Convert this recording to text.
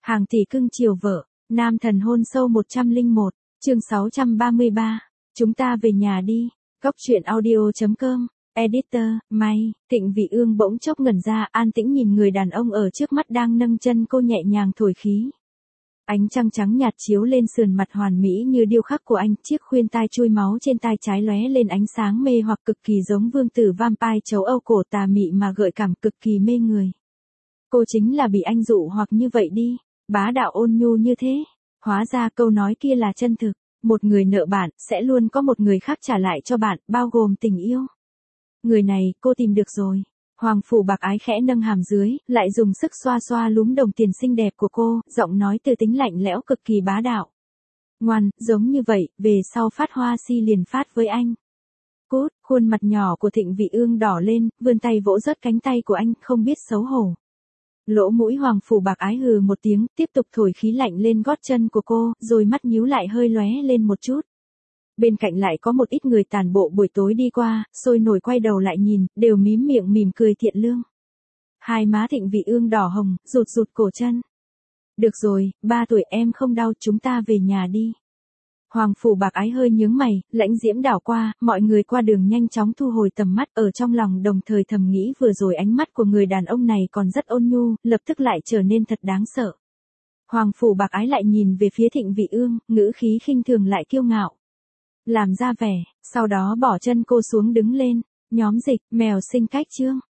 Hàng tỷ cưng chiều vợ, nam thần hôn sâu 101, chương 633. Chúng ta về nhà đi. Góc truyện audio.com. Editor, May. Thịnh Vị Ương bỗng chốc ngẩn ra, an tĩnh nhìn người đàn ông ở trước mắt đang nâng chân cô nhẹ nhàng thổi khí. Ánh trăng trắng nhạt chiếu lên sườn mặt hoàn mỹ như điêu khắc của anh, chiếc khuyên tai chui máu trên tai trái lóe lên ánh sáng mê hoặc cực kỳ giống vương tử vampire châu Âu cổ tà mị mà gợi cảm cực kỳ mê người. Cô chính là bị anh dụ hoặc như vậy đi, bá đạo ôn nhu như thế. Hóa ra câu nói kia là chân thực, một người nợ bạn, sẽ luôn có một người khác trả lại cho bạn, bao gồm tình yêu. Người này, cô tìm được rồi. Hoàng phủ bạc ái khẽ nâng hàm dưới, lại dùng sức xoa xoa lúm đồng tiền xinh đẹp của cô, giọng nói từ tính lạnh lẽo cực kỳ bá đạo. Ngoan, giống như vậy, về sau phát hoa si liền phát với anh. Cút, khuôn mặt nhỏ của Thịnh Vị Ương đỏ lên, vươn tay vỗ rớt cánh tay của anh, không biết xấu hổ. Lỗ mũi hoàng phủ bạc ái hừ một tiếng, tiếp tục thổi khí lạnh lên gót chân của cô, rồi mắt nhíu lại hơi lóe lên một chút. Bên cạnh lại có một ít người tàn bộ buổi tối đi qua, sôi nổi quay đầu lại nhìn, đều mím miệng mỉm cười thiện lương. Hai má Thịnh Vị Ương đỏ hồng, rụt rụt cổ chân. Được rồi, 3 tuổi em không đau, chúng ta về nhà đi. Hoàng phủ bạc ái hơi nhướng mày, lãnh diễm đảo qua, mọi người qua đường nhanh chóng thu hồi tầm mắt, ở trong lòng đồng thời thầm nghĩ vừa rồi ánh mắt của người đàn ông này còn rất ôn nhu, lập tức lại trở nên thật đáng sợ. Hoàng phủ bạc ái lại nhìn về phía Thịnh Vị Ương, ngữ khí khinh thường lại kiêu ngạo. Làm ra vẻ, sau đó bỏ chân cô xuống đứng lên. Nhóm dịch, mèo sinh cách chương.